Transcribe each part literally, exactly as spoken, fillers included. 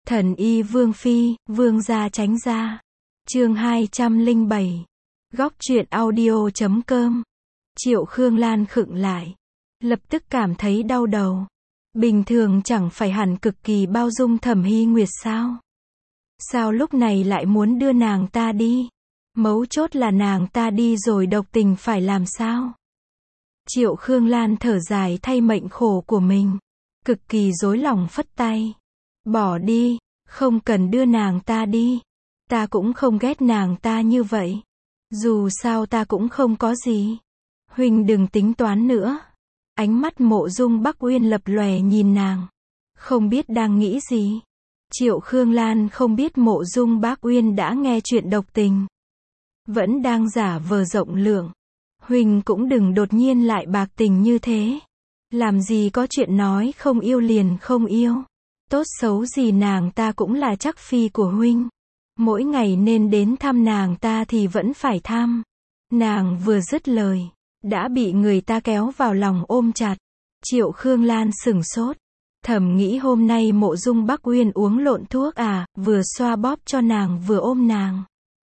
Thần y Vương Phi, Vương gia tránh ra. Chương hai trăm lẻ bảy. Góc truyện audio chấm com. Triệu Khương Lan khựng lại. Lập tức cảm thấy đau đầu. Bình thường chẳng phải hẳn cực kỳ bao dung Thẩm Hy Nguyệt sao? Sao lúc này lại muốn đưa nàng ta đi? Mấu chốt là nàng ta đi rồi độc tình phải làm sao? Triệu Khương Lan thở dài thay mệnh khổ của mình. Cực kỳ rối lòng phất tay. Bỏ đi, không cần đưa nàng ta đi. Ta cũng không ghét nàng ta như vậy. Dù sao ta cũng không có gì. Huynh đừng tính toán nữa. Ánh mắt Mộ Dung Bắc Uyên lập lòe nhìn nàng. Không biết đang nghĩ gì. Triệu Khương Lan không biết Mộ Dung Bắc Uyên đã nghe chuyện độc tình. Vẫn đang giả vờ rộng lượng. Huynh cũng đừng đột nhiên lại bạc tình như thế. Làm gì có chuyện nói không yêu liền không yêu. Tốt xấu gì nàng ta cũng là chắc phi của huynh. Mỗi ngày nên đến thăm nàng ta thì vẫn phải thăm. Nàng vừa dứt lời, đã bị người ta kéo vào lòng ôm chặt. Triệu Khương Lan sửng sốt. Thầm nghĩ hôm nay Mộ Dung Bắc Uyên uống lộn thuốc à, vừa xoa bóp cho nàng vừa ôm nàng.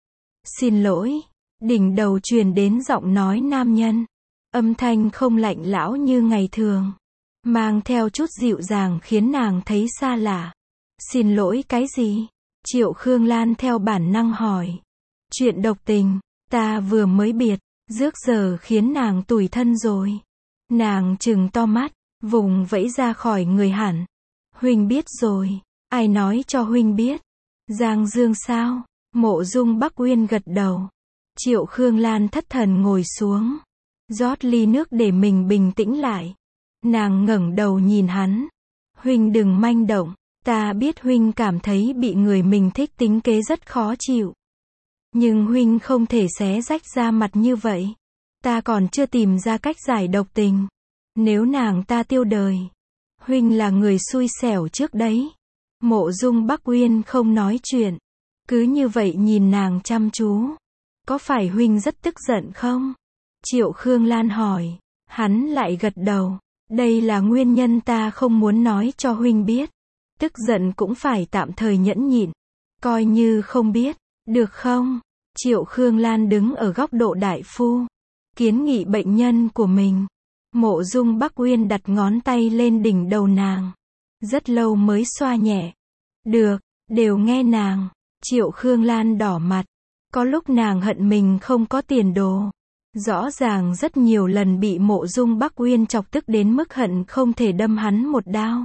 Xin lỗi. Đỉnh đầu truyền đến giọng nói nam nhân. Âm thanh không lạnh lão như ngày thường. Mang theo chút dịu dàng khiến nàng thấy xa lạ. Xin lỗi cái gì? Triệu Khương Lan theo bản năng hỏi. Chuyện độc tình, ta vừa mới biệt, rước giờ khiến nàng tủi thân rồi. Nàng trừng to mắt, vùng vẫy ra khỏi người hẳn. Huynh biết rồi, ai nói cho huynh biết? Giang Dương sao? Mộ Dung Bắc Uyên gật đầu. Triệu Khương Lan thất thần ngồi xuống. Rót ly nước để mình bình tĩnh lại. Nàng ngẩng đầu nhìn hắn. Huynh đừng manh động. Ta biết huynh cảm thấy bị người mình thích tính kế rất khó chịu. Nhưng huynh không thể xé rách ra mặt như vậy. Ta còn chưa tìm ra cách giải độc tình. Nếu nàng ta tiêu đời, huynh là người xui xẻo trước đấy. Mộ Dung Bắc Uyên không nói chuyện. Cứ như vậy nhìn nàng chăm chú. Có phải huynh rất tức giận không? Triệu Khương Lan hỏi. Hắn lại gật đầu. Đây là nguyên nhân ta không muốn nói cho huynh biết. Tức giận cũng phải tạm thời nhẫn nhịn. Coi như không biết. Được không? Triệu Khương Lan đứng ở góc độ đại phu. Kiến nghị bệnh nhân của mình. Mộ Dung Bắc Uyên đặt ngón tay lên đỉnh đầu nàng. Rất lâu mới xoa nhẹ. Được, đều nghe nàng. Triệu Khương Lan đỏ mặt. Có lúc nàng hận mình không có tiền đồ. Rõ ràng rất nhiều lần bị Mộ Dung Bắc Uyên chọc tức đến mức hận không thể đâm hắn một đao.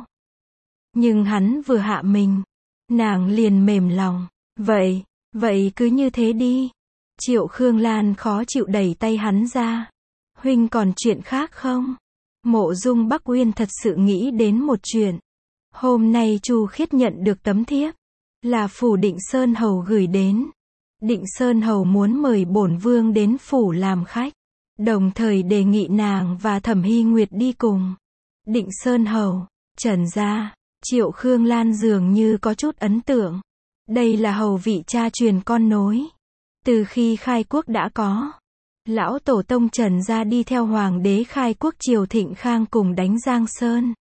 Nhưng hắn vừa hạ mình, nàng liền mềm lòng. Vậy, vậy cứ như thế đi. Triệu Khương Lan khó chịu đẩy tay hắn ra. Huynh còn chuyện khác không? Mộ Dung Bắc Uyên thật sự nghĩ đến một chuyện. Hôm nay Chu Khiết nhận được tấm thiếp. Là phủ Định Sơn Hầu gửi đến. Định Sơn Hầu muốn mời bổn vương đến phủ làm khách. Đồng thời đề nghị nàng và Thẩm Hy Nguyệt đi cùng. Định Sơn Hầu, Trần gia. Triệu Khương Lan dường như có chút ấn tượng. Đây là hầu vị cha truyền con nối. Từ khi khai quốc đã có. Lão tổ tông Trần gia đi theo hoàng đế khai quốc triều Thịnh Khang cùng đánh Giang Sơn.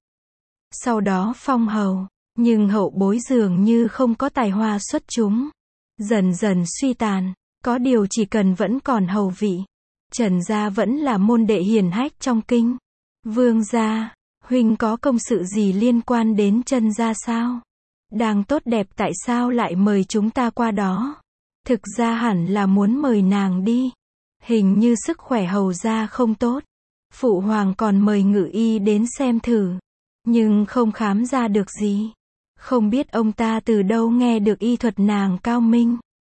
Sau đó phong hầu. Nhưng hậu bối dường như không có tài hoa xuất chúng. Dần dần suy tàn. Có điều chỉ cần vẫn còn hầu vị. Trần gia vẫn là môn đệ hiển hách trong kinh. Vương gia, huynh có công sự gì liên quan đến Trần gia sao? Đang tốt đẹp tại sao lại mời chúng ta qua đó? Thực ra hẳn là muốn mời nàng đi. Hình như sức khỏe hầu gia không tốt. Phụ hoàng còn mời ngự y đến xem thử. Nhưng không khám ra được gì. Không biết ông ta từ đâu nghe được y thuật nàng cao minh.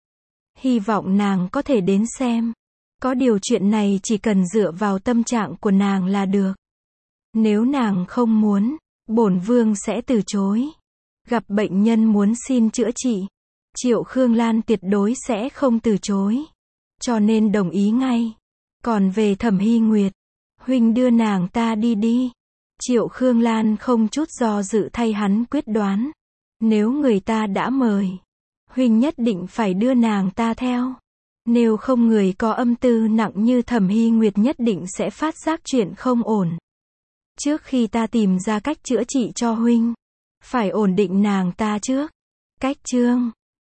Hy vọng nàng có thể đến xem. Có điều chuyện này chỉ cần dựa vào tâm trạng của nàng là được. Nếu nàng không muốn, bổn vương sẽ từ chối. Gặp bệnh nhân muốn xin chữa trị, Triệu Khương Lan tuyệt đối sẽ không từ chối. Cho nên đồng ý ngay. Còn về Thẩm Hy Nguyệt, huynh đưa nàng ta đi đi. Triệu Khương Lan không chút do dự thay hắn quyết đoán. Nếu người ta đã mời, huynh nhất định phải đưa nàng ta theo. Nếu không người có âm tư nặng như Thẩm Hy Nguyệt nhất định sẽ phát giác chuyện không ổn. Trước khi ta tìm ra cách chữa trị cho huynh, phải ổn định nàng ta trước. Cách chương